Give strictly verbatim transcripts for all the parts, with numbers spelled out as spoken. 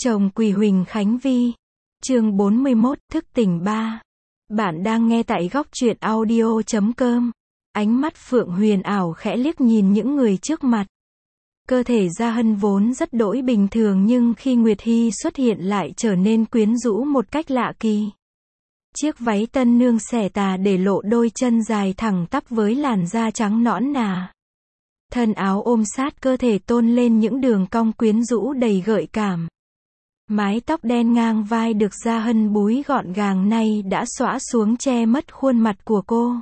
Chồng Quỳ Huỳnh Khánh Vi. Chương bốn mươi mốt, thức tỉnh ba. Bạn đang nghe tại góc truyện audio chấm com. Ánh mắt Phượng huyền ảo khẽ liếc nhìn những người trước mặt. Cơ thể Gia Hân vốn rất đỗi bình thường nhưng khi Nguyệt Hy xuất hiện lại trở nên quyến rũ một cách lạ kỳ. Chiếc váy tân nương xẻ tà để lộ đôi chân dài thẳng tắp với làn da trắng nõn nà. Thân áo ôm sát cơ thể tôn lên những đường cong quyến rũ đầy gợi cảm. Mái tóc đen ngang vai được Gia Hân búi gọn gàng nay đã xõa xuống che mất khuôn mặt của cô.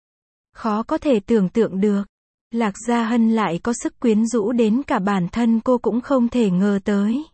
Khó có thể tưởng tượng được, Lạc Gia Hân lại có sức quyến rũ đến cả bản thân cô cũng không thể ngờ tới.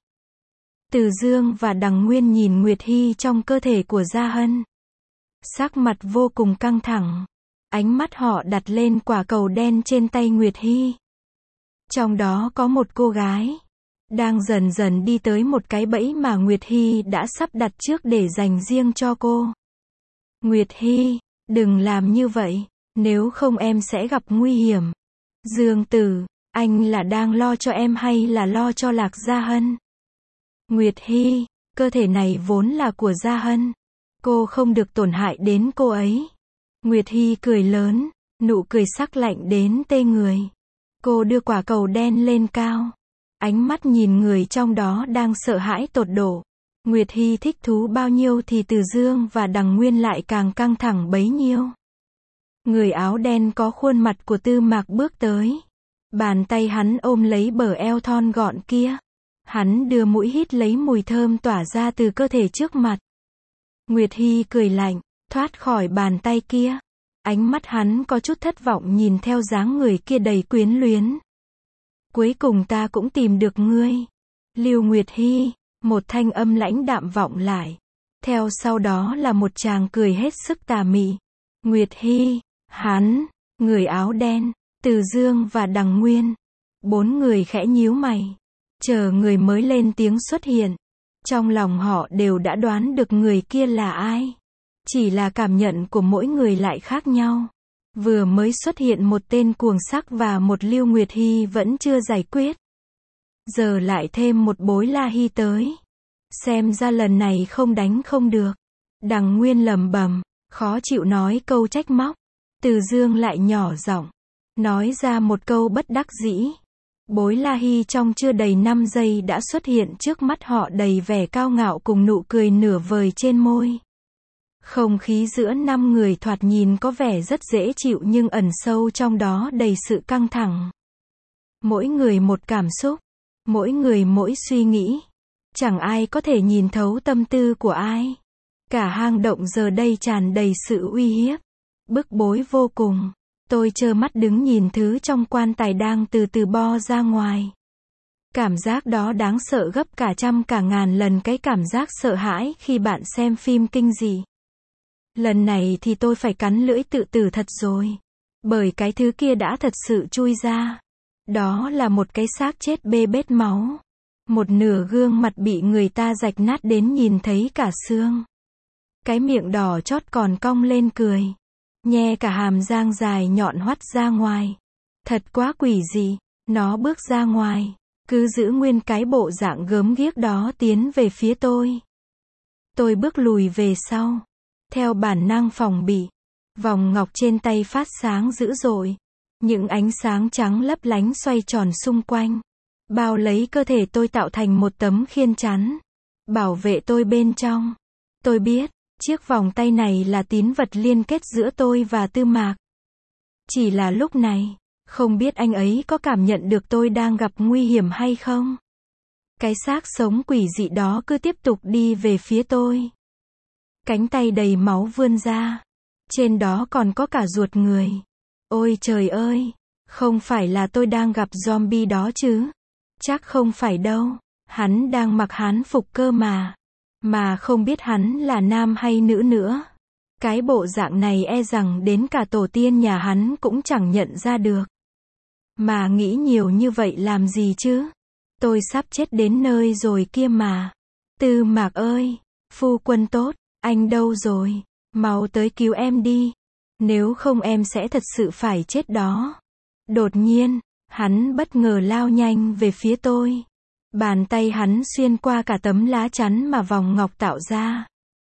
Từ Dương và Đằng Nguyên nhìn Nguyệt Hy trong cơ thể của Gia Hân. Sắc mặt vô cùng căng thẳng. Ánh mắt họ đặt lên quả cầu đen trên tay Nguyệt Hy. Trong đó có một cô gái đang dần dần đi tới một cái bẫy mà Nguyệt Hy đã sắp đặt trước để dành riêng cho cô. Nguyệt Hy, đừng làm như vậy, nếu không em sẽ gặp nguy hiểm. Dương Tử, anh là đang lo cho em hay là lo cho Lạc Gia Hân? Nguyệt Hy, cơ thể này vốn là của Gia Hân. Cô không được tổn hại đến cô ấy. Nguyệt Hy cười lớn, nụ cười sắc lạnh đến tê người. Cô đưa quả cầu đen lên cao. Ánh mắt nhìn người trong đó đang sợ hãi tột độ. Nguyệt Hy thích thú bao nhiêu thì Từ Dương và Đằng Nguyên lại càng căng thẳng bấy nhiêu. Người áo đen có khuôn mặt của Tư Mạc bước tới. Bàn tay hắn ôm lấy bờ eo thon gọn kia. Hắn đưa mũi hít lấy mùi thơm tỏa ra từ cơ thể trước mặt. Nguyệt Hy cười lạnh, thoát khỏi bàn tay kia. Ánh mắt hắn có chút thất vọng nhìn theo dáng người kia đầy quyến luyến. Cuối cùng ta cũng tìm được ngươi. Lưu Nguyệt Hy, một thanh âm lãnh đạm vọng lại. Theo sau đó là một tràng cười hết sức tà mị. Nguyệt Hy, hắn, người áo đen, Từ Dương và Đằng Nguyên. Bốn người khẽ nhíu mày. Chờ người mới lên tiếng xuất hiện. Trong lòng họ đều đã đoán được người kia là ai. Chỉ là cảm nhận của mỗi người lại khác nhau. Vừa mới xuất hiện một tên cuồng sắc và một Lưu Nguyệt Hy vẫn chưa giải quyết. Giờ lại thêm một Bối La Hy tới. Xem ra lần này không đánh không được. Đằng Nguyên lẩm bẩm, khó chịu nói câu trách móc. Từ Dương lại nhỏ giọng, nói ra một câu bất đắc dĩ. Bối La Hy trong chưa đầy năm giây đã xuất hiện trước mắt họ đầy vẻ cao ngạo cùng nụ cười nửa vời trên môi. Không khí giữa năm người thoạt nhìn có vẻ rất dễ chịu nhưng ẩn sâu trong đó đầy sự căng thẳng. Mỗi người một cảm xúc, mỗi người mỗi suy nghĩ. Chẳng ai có thể nhìn thấu tâm tư của ai. Cả hang động giờ đây tràn đầy sự uy hiếp, bức bối vô cùng. Tôi trơ mắt đứng nhìn thứ trong quan tài đang từ từ bo ra ngoài. Cảm giác đó đáng sợ gấp cả trăm cả ngàn lần cái cảm giác sợ hãi khi bạn xem phim kinh dị. Lần này thì tôi phải cắn lưỡi tự tử thật rồi. Bởi cái thứ kia đã thật sự chui ra. Đó là một cái xác chết bê bết máu. Một nửa gương mặt bị người ta rạch nát đến nhìn thấy cả xương. Cái miệng đỏ chót còn cong lên cười. Nhe cả hàm răng dài nhọn hoắt ra ngoài. Thật quá quỷ dị. Nó bước ra ngoài. Cứ giữ nguyên cái bộ dạng gớm ghiếc đó tiến về phía tôi. Tôi bước lùi về sau. Theo bản năng phòng bị. Vòng ngọc trên tay phát sáng dữ dội. Những ánh sáng trắng lấp lánh xoay tròn xung quanh. Bao lấy cơ thể tôi tạo thành một tấm khiên chắn. Bảo vệ tôi bên trong. Tôi biết, chiếc vòng tay này là tín vật liên kết giữa tôi và Tư Mạc. Chỉ là lúc này, không biết anh ấy có cảm nhận được tôi đang gặp nguy hiểm hay không? Cái xác sống quỷ dị đó cứ tiếp tục đi về phía tôi. Cánh tay đầy máu vươn ra. Trên đó còn có cả ruột người. Ôi trời ơi, không phải là tôi đang gặp zombie đó chứ? Chắc không phải đâu. Hắn đang mặc hán phục cơ mà. Mà không biết hắn là nam hay nữ nữa. Cái bộ dạng này e rằng đến cả tổ tiên nhà hắn cũng chẳng nhận ra được. Mà nghĩ nhiều như vậy làm gì chứ? Tôi sắp chết đến nơi rồi kia mà. Tư Mạc ơi, phu quân tốt, anh đâu rồi? Mau tới cứu em đi. Nếu không em sẽ thật sự phải chết đó. Đột nhiên, hắn bất ngờ lao nhanh về phía tôi. Bàn tay hắn xuyên qua cả tấm lá chắn mà vòng ngọc tạo ra.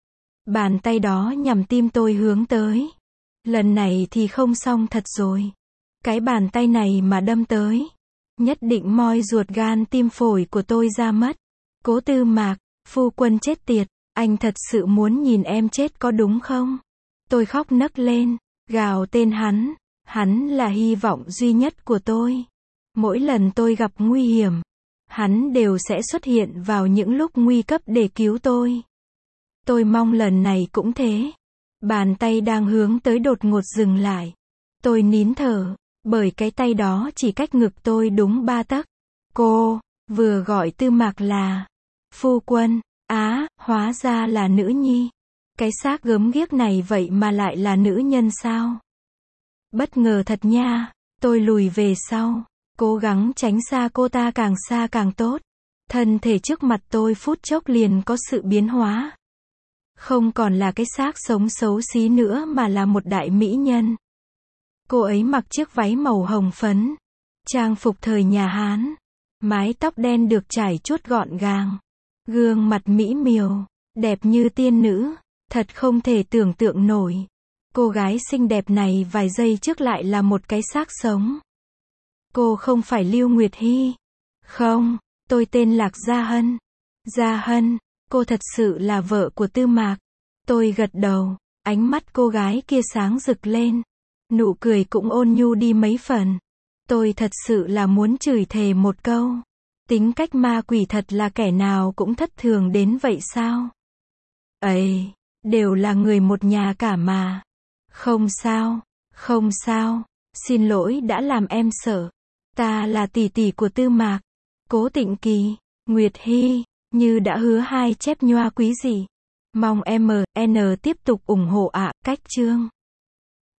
Bàn tay đó nhằm tim tôi hướng tới. Lần này thì không xong thật rồi. Cái bàn tay này mà đâm tới, nhất định moi ruột gan tim phổi của tôi ra mất. Cố Tư Mạc, phu quân chết tiệt, anh thật sự muốn nhìn em chết có đúng không? Tôi khóc nấc lên, gào tên hắn, hắn là hy vọng duy nhất của tôi. Mỗi lần tôi gặp nguy hiểm, hắn đều sẽ xuất hiện vào những lúc nguy cấp để cứu tôi. Tôi mong lần này cũng thế. Bàn tay đang hướng tới đột ngột dừng lại. Tôi nín thở, bởi cái tay đó chỉ cách ngực tôi đúng ba tấc. Cô, vừa gọi Tư Mạc là phu quân, á, hóa ra là nữ nhi. Cái xác gớm ghiếc này vậy mà lại là nữ nhân sao? Bất ngờ thật nha, tôi lùi về sau, cố gắng tránh xa cô ta càng xa càng tốt. Thân thể trước mặt tôi phút chốc liền có sự biến hóa. Không còn là cái xác sống xấu xí nữa mà là một đại mỹ nhân. Cô ấy mặc chiếc váy màu hồng phấn, trang phục thời nhà Hán, mái tóc đen được chải chuốt gọn gàng, gương mặt mỹ miều, đẹp như tiên nữ, thật không thể tưởng tượng nổi. Cô gái xinh đẹp này vài giây trước lại là một cái xác sống. Cô không phải Lưu Nguyệt Hy. Không, tôi tên Lạc Gia Hân. Gia Hân, cô thật sự là vợ của Tư Mạc. Tôi gật đầu, ánh mắt cô gái kia sáng rực lên. Nụ cười cũng ôn nhu đi mấy phần. Tôi thật sự là muốn chửi thề một câu. Tính cách ma quỷ thật là kẻ nào cũng thất thường đến vậy sao? Ấy, đều là người một nhà cả mà. Không sao, không sao, xin lỗi đã làm em sợ. Ta là tỷ tỷ của Tư Mạc. Cố Tịnh Kỳ, Nguyệt Hy, như đã hứa hai chép nhoa quý gì. Mong em en tiếp tục ủng hộ ạ, cách chương.